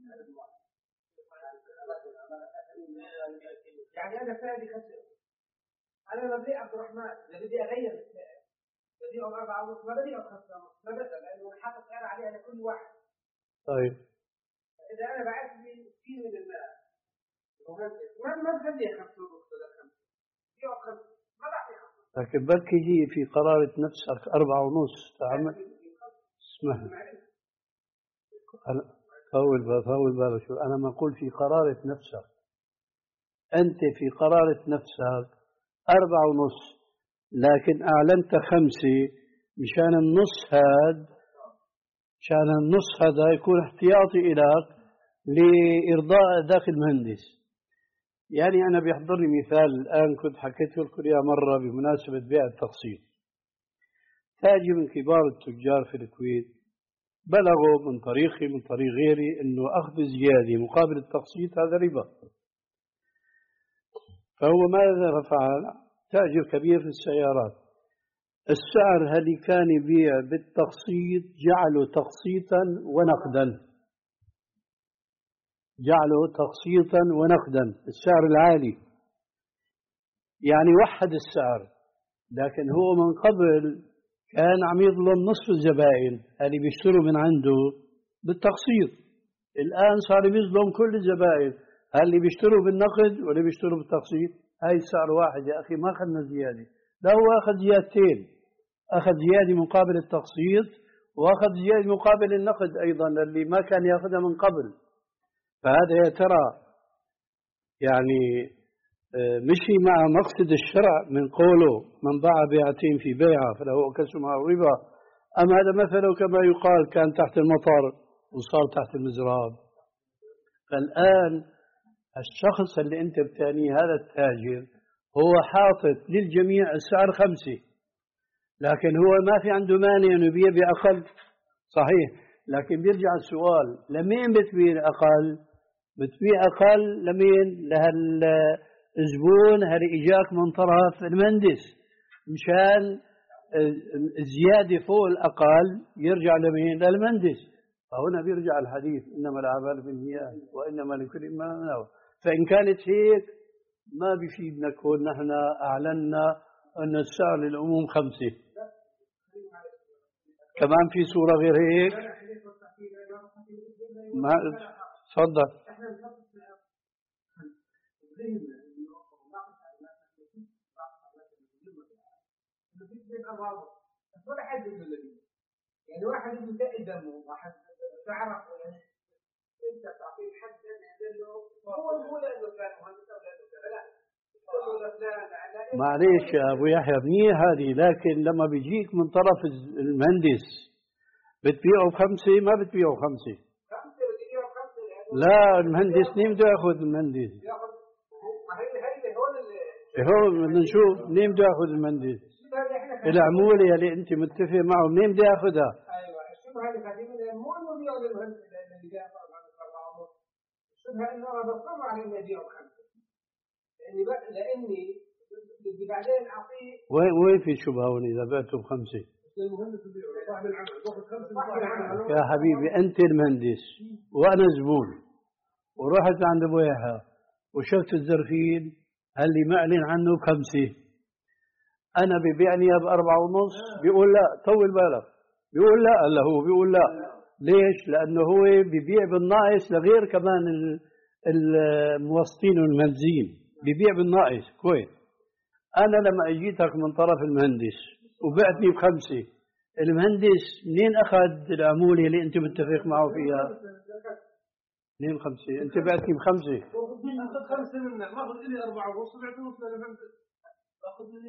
يعني أنا سعري خسر، أنا ببيع عبد الرحمن بدي أغير السعر، بدي أبيع أربعة ونص ما بدي أخسر نص، ما بدي لأنه حاطط سعر عليها لكل واحد. طيب إذا أنا بعت لي كثير من الناس ما ما بخلي يخسروا ولا خمسة، يبيعوا خمسة ما بعطي خمسة. لكن بركي هي في قرارة نفسك أربعة ونص تعمل. اسمح لي أنا طول بالك طول بالك شو أنا ما أقول في قرارة نفسك، أنت في قرارة نفسك أربعة ونص لكن أعلنت خمسة مشان النص هاد مشان النص هذا يكون احتياطي إليك لإرضاء ذاك المهندس. يعني أنا بيحضرني مثال الآن كنت حكيت لكم إياه مرة بمناسبة بيع التقسيط. تاجر من كبار التجار في الكويت بلغوا من طريقي من طريق غيري أنه أخذ زيادة مقابل التقسيط هذا ربا. فهو ماذا فعل؟ تاجر كبير في السيارات، السعر اللي كان يبيع بالتقسيط جعله تقسيطا ونقدا، جعله تقسيطا ونقدا السعر العالي، يعني وحد السعر. لكن هو من قبل كان عم يظلم نصف الزبائن اللي بيشتروا من عنده بالتقسيط، الآن صار بيظلم كل الزبائن اللي بيشتروا بالنقد واللي بيشتروا بالتقسيط. هاي السعر واحد يا أخي، ما أخذنا زيادة، لا هو أخذ زيادتين، أخذ زيادة مقابل التقسيط وأخذ زيادة مقابل النقد أيضا اللي ما كان يأخذها من قبل. فهذا يا ترى يعني مشي مع مقصد الشرع من قوله من باع بيعتين في بيعة فله كسمها الربا، أم هذا مثله كما يقال كان تحت المطر وصار تحت المزراب؟ فالآن الشخص اللي أنت بتانيه هذا التاجر هو حاطط للجميع السعر خمسة، لكن هو ما في عنده مانع أنه يبيع بأقل، صحيح، لكن بيرجع السؤال لمين بتبيع أقل؟ بتبيع أقل لمين؟ لهالزبون هل إجاك من طرف المهندس مشان الزيادة فوق الأقل يرجع لمين؟ للمهندس. فهنا بيرجع الحديث إنما الأعمال بالنيات وإنما لكل ما نوى. فإن كانت هيك ما بيفيدنا كون نحن أعلنا أن السعر للعموم خمسة، كمان في صورة غير هيك. ما تفضل. يعني واحد يدق دمه واحد تعرف يعني انت تعطيه حد هو يقول انه كان مهندس ولا لا، معليش يا أبو يحيى منيح هذه، لكن لما بيجيك من طرف المهندس بتبيعه بخمسة ما بتبيعه خمسة. لا المهندس منين بده ياخذ المهندس؟ هو بدنا نشوف منين بده ياخذ المهندس؟ العمولة اللي أنت متفق معه منين بده ياخذها؟ أيوة الشبهة اللي قاعدين مو إنه بيعوا للمهندس اللي بيع أربعة ونص، الشبهة إنه أنا بصر على إني أبيعه بخمسة، لأني لأني بدي بعدين أعطيه. وين وين في شبهة هون إذا بعته بخمسة؟ المهندس بيعه صاحب العمل باخذ خمسة. يا حبيبي أنت المهندس وأنا زبون ورحت عند أبو يحيى وشفت الزرفين اللي معلن عنه بخمسة، أنا ببيعني بأربعة ونص بيقول لا طول بالك، بيقول لا هلا هو بيقول لا. ليش؟ لأنه هو ببيع بالناقص لغير كمان الموسطين والمهندسين، ببيع بالناقص كويس. أنا لما أجيتك من طرف المهندس وبعتني بخمسة، المهندس منين أخذ العمولة اللي أنت متفق معه فيها؟ منين خمسة؟ أنت بعتني بخمسة. أخذ خمسة منك، ما أخذ إلي أربعة ونص بعته نص للمهندس. أخذ من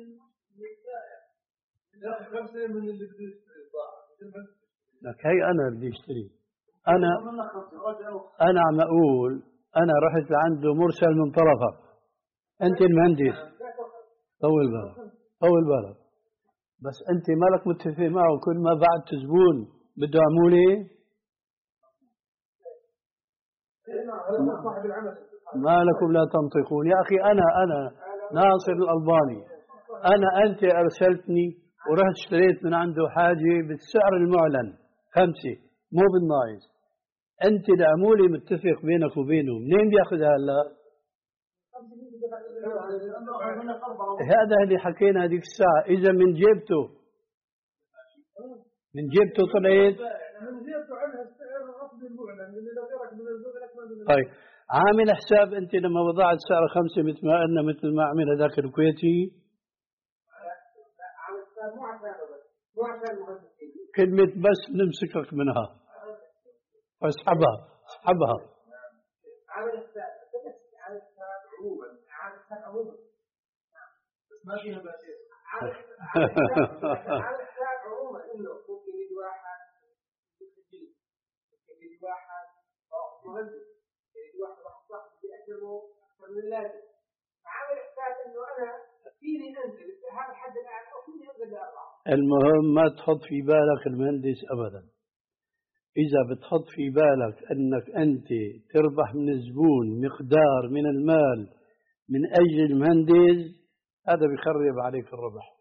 ياخذ خمسة من اللي بده يشتري. لك هي أنا بدي أشتري. أنا أنا عم أقول أنا رحت لعنده مرسل من طرفك، أنت المهندس. طول بالك طول بالك، بس أنت مالك متفق معه كل ما بعد زبون بده عمولة؟ ما لكم لا تنطقون يا أخي. أنا أنا ناصر الألباني، أنا أنت أرسلتني ورحت اشتريت من عنده حاجة بالسعر المعلن خمسة مو بالناقص، أنت العمولة متفق بينك وبينه، منين بياخذها هلا؟ هذا اللي حكينا هذيك الساعة. إذا من جيبته من جيبته طلعت من جيبته عنها السعر الرفض المعلن اللي لو جرك من الزوج لك ما. طيب عامل حساب أنت لما وضعت سعر خمسة مثل ما قلنا مثل ما عمل هذاك الكويتي؟ مو عشان مو عشان المهندسين. كلمة بس نمسكك منها، اسحبها اسحبها. عامل حساب عامل حساب عموما عامل حساب عموما بس ما فيها باشير. عامل حساب عموما إنه ممكن يجي واحد يجي يجي واحد مهندس يجي واحد راح صاحب بيأجره أكثر من اللازم. عامل حساب إنه أنا فيني أنزل هذا الحد الأعلى وفيني أنزل لأربعة. المهم ما تحط في بالك المهندس أبدا. إذا بتحط في بالك أنك أنت تربح من الزبون مقدار من المال من أجل المهندس، هذا بيخرب عليك الربح.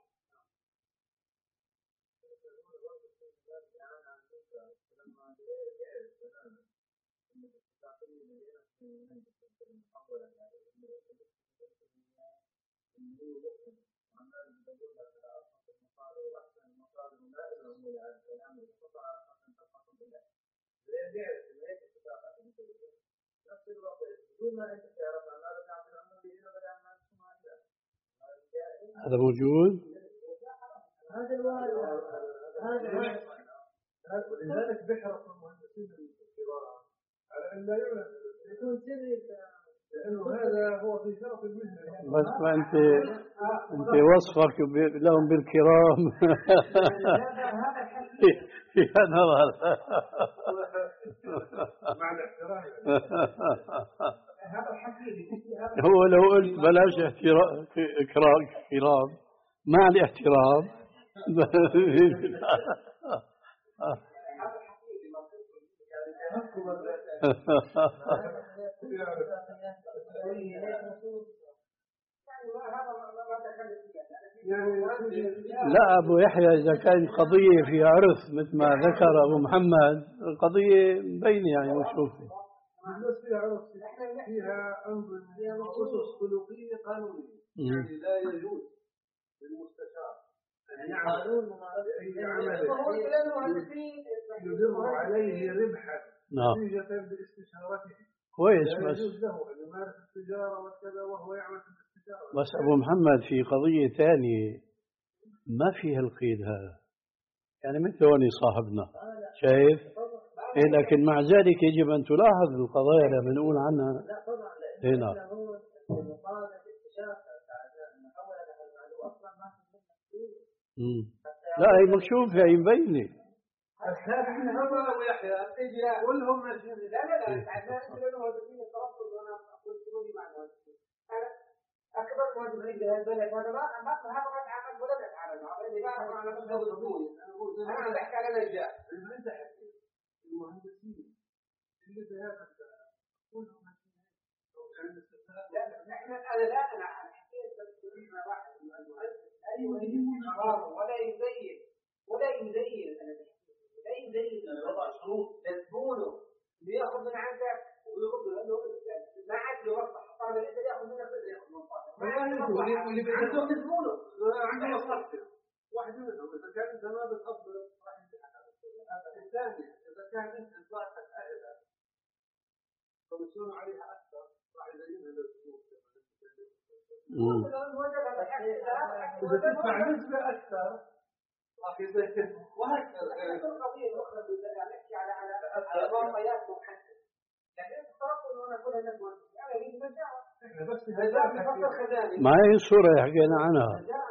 هذا موجود. هذا الوارد هذا ولذلك بحرص المهندسين الكبار على ان لا يعلن يكون سري، لانه هذا هو في شرف المهنه. بس ما انت انت وصفك لهم بالكرام. يا نظر معنى احترام. هو لو قلت بلاش احترام كرام مع الاحترام. لا أبو يحيى إذا كانت قضية فيها عرف مثل ما ذكر أبو محمد، القضية مبينة يعني مشروفة. بالنسبة فيها عرف فيها أنظمة أسس خلقية قانونية، يعني لا يجوز للمستشار أن يعمل بأي عمل يدر عليه ربحا نتيجة باستشارته. كويس لا بس يجوز له أن يمارس التجارة وكذا وهو يعمل في الاستشارة. بس أبو محمد في قضية ثانية ما فيها القيد هذا، يعني مثل هوني صاحبنا شايف إيه، لكن مع ذلك يجب أن تلاحظ القضايا اللي بنقول عنها هنا. لا هي مكشوفة هي مبينة. احنا هم ابو يحيى كلهم ماشيين. لا لا لا عشان كده هو بدين التوصل وانا قلت له معنى انا اكبر واجب عندي هذا البلد هذا ما ما هذا ما تعامل ولا تعامل مع اللي بعرف انا بس اقول انا بحكي على الرجال المهندسين اللي في هذا كلهم ماشيين. لا احنا انا لا انا حكيت بس واحد من المهندس ايوه ولا يزين ولا يزين انا لا يزين وضع شروط تزبونه بياخذ من عندك وياخذ لانه ما عاد له وقت طالب العلم ياخذ منك ياخذ من طالب ما اللي عنده تزبونه عنده مصلحته واحد منهم اذا كان انت ما بتقبل راح هذا الثاني اذا كان انت ضاعتك اهلها فبتكون عليها اكثر راح يزينها للزبون إذا تدفع نسبة أكثر راح يزيد وهكذا. القضية الأخرى اللي نحكي على على على معطيات محددة، لكن التوقع إنه أنا أقول لك أنا أريد مجال إحنا بس مجال نفكر خزاني. ما هي الصورة حكينا عنها.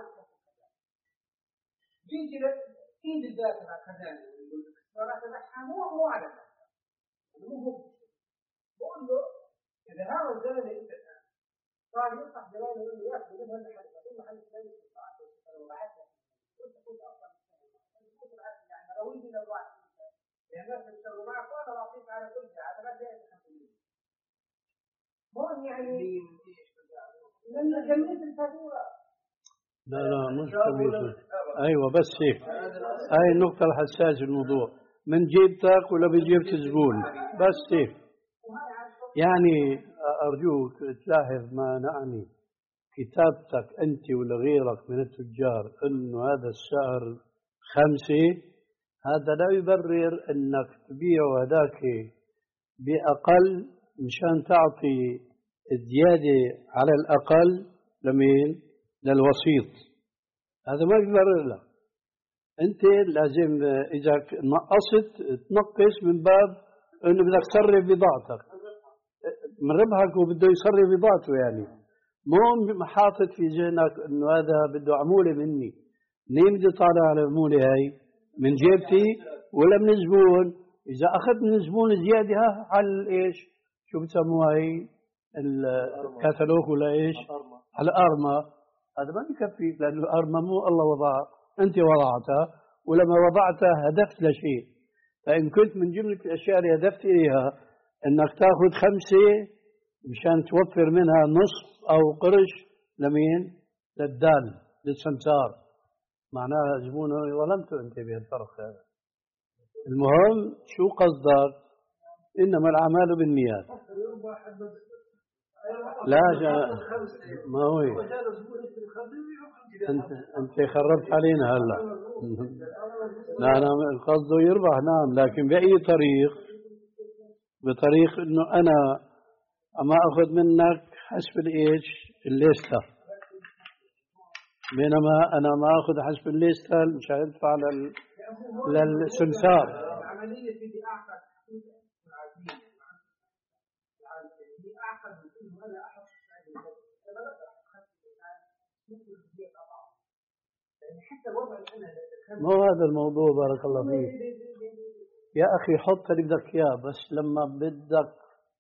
بيجي إيد الذات مع خزاني ويقول لك ترى تبعها مو مو على مو هو بقول له إذا هذا الزمن أنت قال ينصح جلاله انه ياخذ منها المحل يقول محل ثاني في الساعه لو بعثها كنت كنت اصلا كنت بعثها يعني رويني لو بعث يعني الناس بتشتغل معك وانا بعطيك على كل شيء على ما جاء الحمد مهم يعني لما كملت الفاتوره. لا لا مش كملت ايوه بس هيك هاي النقطه الحساسه في الموضوع من جيبتك ولا بجيبة الزبون بس هيك. يعني أرجوك تلاحظ ما نعني كتابتك أنت ولا غيرك من التجار أنه هذا السعر خمسة هذا لا يبرر أنك تبيع هذاك بأقل مشان تعطي زيادة على الأقل لمين للوسيط. هذا ما يبرر لك. أنت لازم إذا نقصت تنقص من باب أنه بدك تصرف بضاعتك من ربحك وبده يصرف بضاعته. يعني مو حاطط في ذهنك انه هذا بده عموله مني. منين بدي طالع على العموله هاي؟ من جيبتي ولا من الزبون؟ اذا اخذت من الزبون زياده ها على ايش؟ شو بسموها هي؟ الكتالوج ولا ايش؟ على الارمى. هذا ما بكفيك لانه الارمى مو الله وضعها، انت وضعتها ولما وضعتها هدفت لشيء. فان كنت من جمله الاشياء اللي هدفت اليها انك تاخذ خمسة مشان توفر منها نصف او قرش لمين؟ للدال للسمسار، معناها زبونه ظلمته انت بهالفرق هذا. المهم شو قصدك؟ انما الاعمال بالنيات. لا جا ما هو انت انت خربت علينا هلا. لا انا قصده يربح نعم، لكن باي طريق؟ بطريق انه انا اما اخذ منك حسب الايش الليسته، بينما انا ما اخذ حسب الليسته مش هدفع لل للسمسار. العمليه في اعقد اعقد انه انا احط حتى وضع انا مو هذا الموضوع. بارك الله فيك يا أخي، حط اللي بدك إياه، بس لما بدك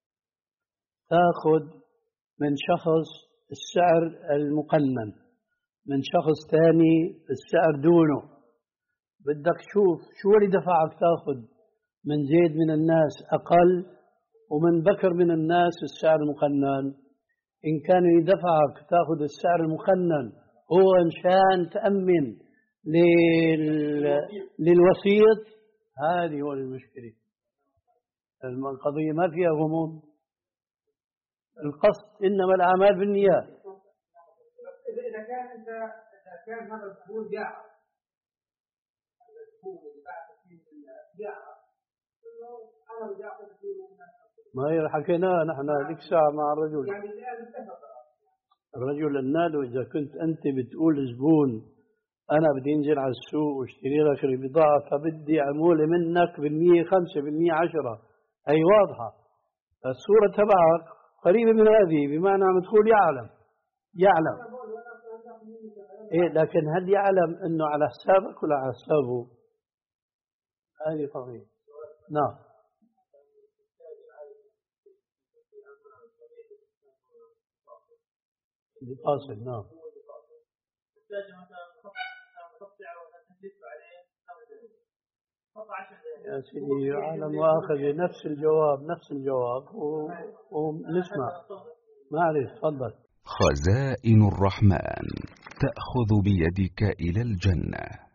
تاخذ من شخص السعر المقنن من شخص ثاني السعر دونه، بدك تشوف شو اللي دفعك تاخذ من زيد من الناس أقل ومن بكر من الناس السعر المقنن. إن كان يدفعك تاخذ السعر المقنن هو إنشان تأمن لل... للوسيط، هذه هو المشكلة. القضية ما فيها غموض. القصد إنما الأعمال بالنيات. إذا كان أنت إذا كان هذا الزبون جاع الزبون اللي بعت فيه جاع أنا بدي أخذ فيه ما هي حكيناه نحن هذيك الساعة مع الرجل. يعني الآن اتفق الرجل قلنا له إذا كنت أنت بتقول زبون أنا بدي أنزل على السوق واشتري لك البضاعة فبدي عمولة منك بالمية خمسة بالمية عشرة، هي واضحة. الصورة تبعك قريبة من هذه، بمعنى عم تقول يعلم يعلم إيه لكن هل يعلم أنه على حسابك ولا على حسابه؟ هذه قضية. نعم. الفاصل. نعم. يا سيدي يعلم وآخذ نفس الجواب نفس الجواب ونسمع. معلش تفضل. خزائن الرحمن تأخذ بيدك إلى الجنة.